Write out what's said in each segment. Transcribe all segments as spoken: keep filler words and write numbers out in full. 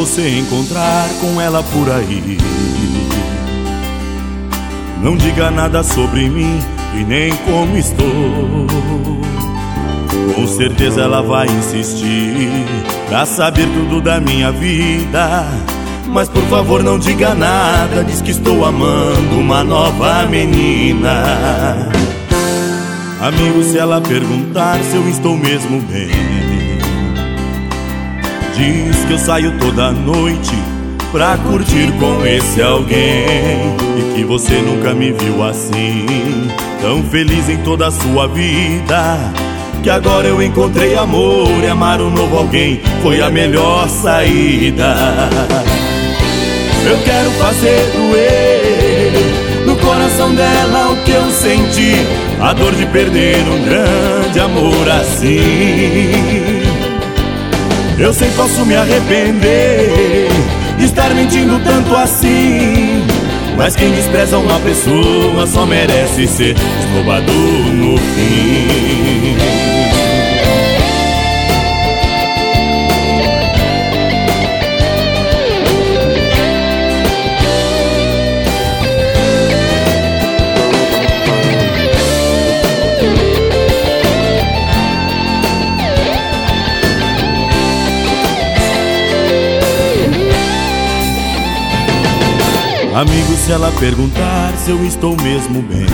você encontrar com ela por aí. Não diga nada sobre mim e nem como estou. Com certeza ela vai insistir pra saber tudo da minha vida. Mas por favor não diga nada, diz que estou amando uma nova menina. Amigo, se ela perguntar se eu estou mesmo bem, diz que eu saio toda noite pra curtir com esse alguém, e que você nunca me viu assim, tão feliz em toda a sua vida. Que agora eu encontrei amor e amar um novo alguém foi a melhor saída. Eu quero fazer doer no coração dela o que eu senti, a dor de perder um grande amor assim. Eu sei que posso me arrepender de estar mentindo tanto assim, mas quem despreza uma pessoa só merece ser esnobado no fim. Amigo, se ela perguntar se eu estou mesmo bem,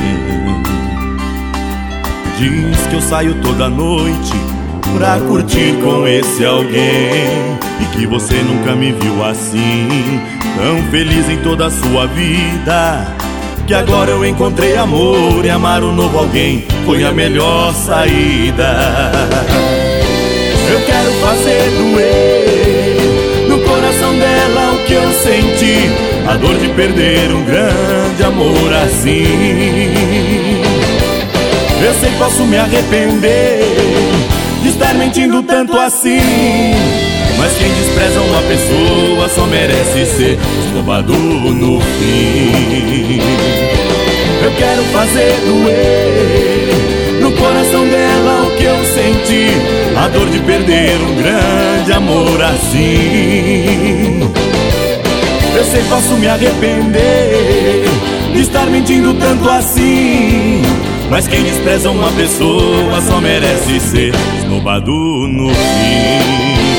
diz que eu saio toda noite pra curtir com esse alguém, e que você nunca me viu assim, tão feliz em toda a sua vida. Que agora eu encontrei amor e amar um novo alguém foi a melhor saída. Eu quero fazer doer no coração dela o que eu senti, a dor de perder um grande amor assim. Eu sei que posso me arrepender de estar mentindo tanto assim, mas quem despreza uma pessoa só merece ser esnobado no fim. Eu quero fazer doer no coração dela o que eu senti, a dor de perder um grande amor assim. Eu sei que posso me arrepender de estar mentindo tanto assim, mas quem despreza uma pessoa só merece ser esnobado no fim.